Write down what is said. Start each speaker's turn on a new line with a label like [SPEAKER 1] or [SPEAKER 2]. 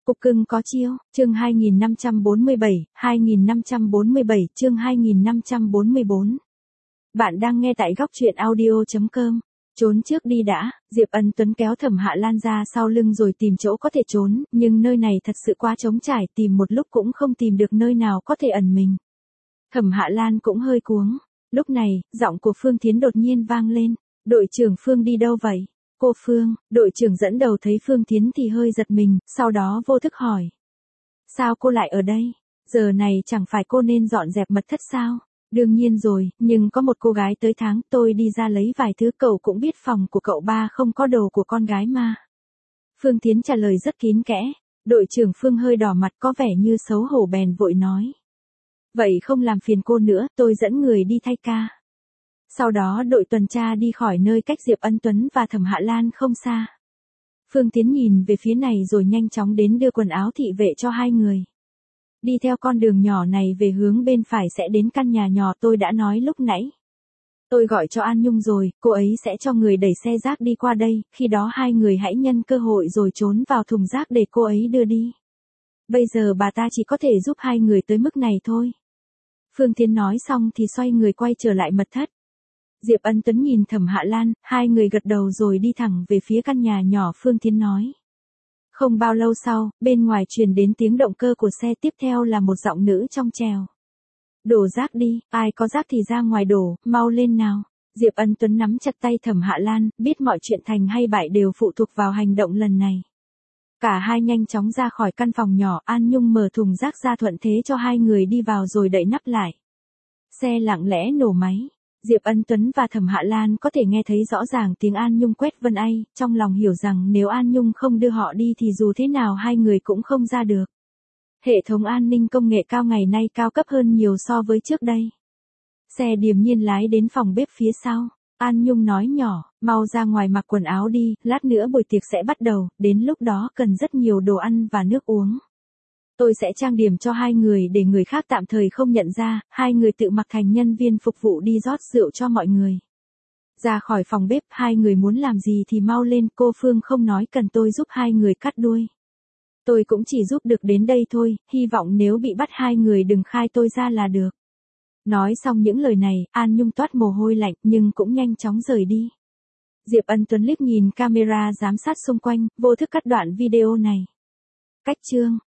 [SPEAKER 1] Cục cưng có chiêu, chương 2547, chương 2544. Bạn đang nghe tại góc truyện audio.com. Trốn trước đi đã, Diệp Ân Tuấn kéo Thẩm Hạ Lan ra sau lưng rồi tìm chỗ có thể trốn, nhưng nơi này thật sự quá trống trải, tìm một lúc cũng không tìm được nơi nào có thể ẩn mình. Thẩm Hạ Lan cũng hơi cuống. Lúc này, giọng của Phương Thiến đột nhiên vang lên. Đội trưởng Phương đi đâu vậy? Cô Phương, đội trưởng dẫn đầu thấy Phương Thiến thì hơi giật mình, sau đó vô thức hỏi. Sao cô lại ở đây? Giờ này chẳng phải cô nên dọn dẹp mật thất sao? Đương nhiên rồi, nhưng có một cô gái tới tháng tôi đi ra lấy vài thứ, cậu cũng biết phòng của cậu ba không có đồ của con gái mà. Phương Thiến trả lời rất kín kẽ. Đội trưởng Phương hơi đỏ mặt có vẻ như xấu hổ bèn vội nói. Vậy không làm phiền cô nữa, tôi dẫn người đi thay ca. Sau đó đội tuần tra đi khỏi nơi cách Diệp Ân Tuấn và Thẩm Hạ Lan không xa. Phương Thiến nhìn về phía này rồi nhanh chóng đến đưa quần áo thị vệ cho hai người. Đi theo con đường nhỏ này về hướng bên phải sẽ đến căn nhà nhỏ tôi đã nói lúc nãy. Tôi gọi cho An Nhung rồi, cô ấy sẽ cho người đẩy xe rác đi qua đây, khi đó hai người hãy nhân cơ hội rồi trốn vào thùng rác để cô ấy đưa đi. Bây giờ bà ta chỉ có thể giúp hai người tới mức này thôi. Phương Thiến nói xong thì xoay người quay trở lại mật thất. Diệp Ân Tuấn nhìn Thẩm Hạ Lan, hai người gật đầu rồi đi thẳng về phía căn nhà nhỏ Phương Thiến nói. Không bao lâu sau, bên ngoài truyền đến tiếng động cơ của xe, tiếp theo là một giọng nữ trong trèo. Đổ rác đi, ai có rác thì ra ngoài đổ, mau lên nào. Diệp Ân Tuấn nắm chặt tay Thẩm Hạ Lan, biết mọi chuyện thành hay bại đều phụ thuộc vào hành động lần này. Cả hai nhanh chóng ra khỏi căn phòng nhỏ, An Nhung mở thùng rác ra thuận thế cho hai người đi vào rồi đậy nắp lại. Xe lặng lẽ nổ máy. Diệp Ân Tuấn và Thẩm Hạ Lan có thể nghe thấy rõ ràng tiếng An Nhung quét vân ay, trong lòng hiểu rằng nếu An Nhung không đưa họ đi thì dù thế nào hai người cũng không ra được. Hệ thống an ninh công nghệ cao ngày nay cao cấp hơn nhiều so với trước đây. Xe điềm nhiên lái đến phòng bếp phía sau. An Nhung nói nhỏ, mau ra ngoài mặc quần áo đi, lát nữa buổi tiệc sẽ bắt đầu, đến lúc đó cần rất nhiều đồ ăn và nước uống. Tôi sẽ trang điểm cho hai người để người khác tạm thời không nhận ra, hai người tự mặc thành nhân viên phục vụ đi rót rượu cho mọi người. Ra khỏi phòng bếp, hai người muốn làm gì thì mau lên, cô Phương không nói cần tôi giúp hai người cắt đuôi. Tôi cũng chỉ giúp được đến đây thôi, hy vọng nếu bị bắt hai người đừng khai tôi ra là được. Nói xong những lời này, An Nhung toát mồ hôi lạnh nhưng cũng nhanh chóng rời đi. Diệp Ân Tuấn liếc nhìn camera giám sát xung quanh, vô thức cắt đoạn video này. Cách chương